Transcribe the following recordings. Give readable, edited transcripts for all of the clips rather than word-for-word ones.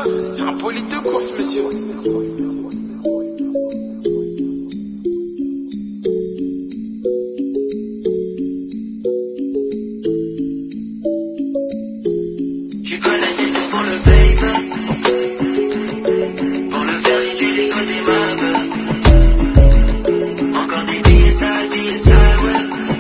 C'est un bolide de course, monsieur. Tu connais c'est tout pour le paper. Pour le faire ridiculer côté map. Encore des billets sales, ouais.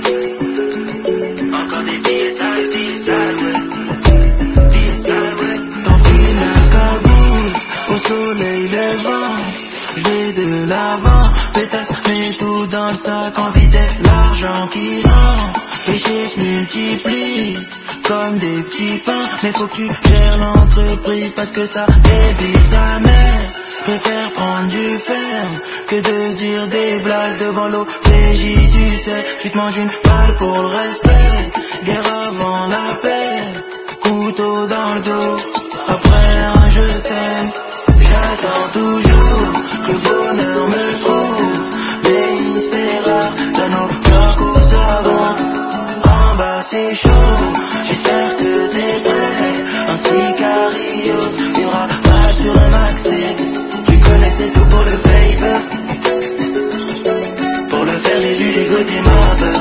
Encore des billets sales, ouais. Billets sales, ouais. T'enfiles la cagoule, au soleil levant. Je vais de l'avant, pétasse, mets tout dans le sac en vitesse. L'argent qui rentre, péché se multiplie comme des petits pains. Mais faut que tu gères l'entreprise parce que ça évite sa mère. Préfère prendre du ferme que de dire des blagues devant l'OPJ, tu sais. Tu te manges une balle pour le respect. Guerre avant la paix, couteau dans le dos. Après un je t'aime, j'attends toujours que le bonheur me trouve. Mais il se fera dans nos blocs aux avant. En bas c'est chaud, j'espère que t'es prêt. Un sicario, une rafale sur un maxi. Tu connais c'est tout pour le paper. Pour le faire j'ai dû ligoter ma peur.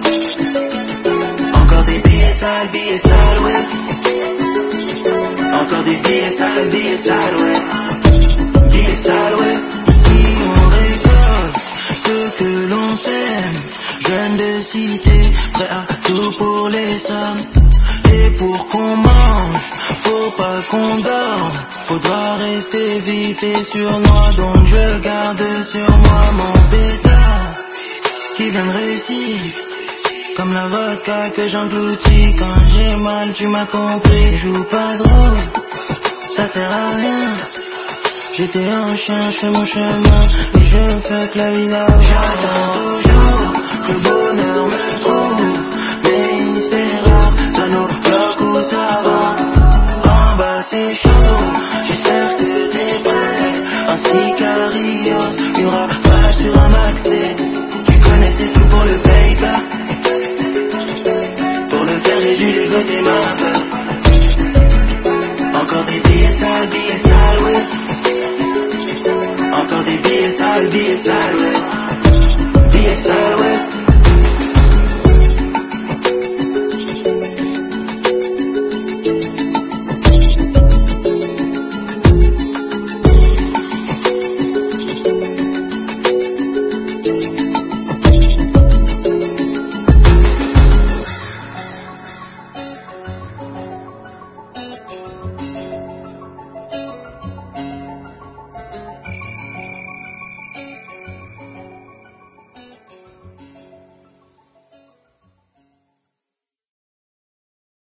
Encore des billets sales, ouais. Encore des billets sales, ouais. Billets sales, ouais. Ici on récolte ce que l'on sème. Jeune de cité, prêt à tout pour les sommes. Et pour qu'on mange, faut pas qu'on dorme. Faudra rester vif et sournois. Donc je garde sur moi mon pétard qui vient de réussir. Comme la vodka que j'engloutis. Quand j'ai mal tu m'as compris. Joue pas de rôle, ça sert à rien. J'étais un chien, je fais mon chemin. Et je fais que la vie là. J'attends toujours que le bonheur me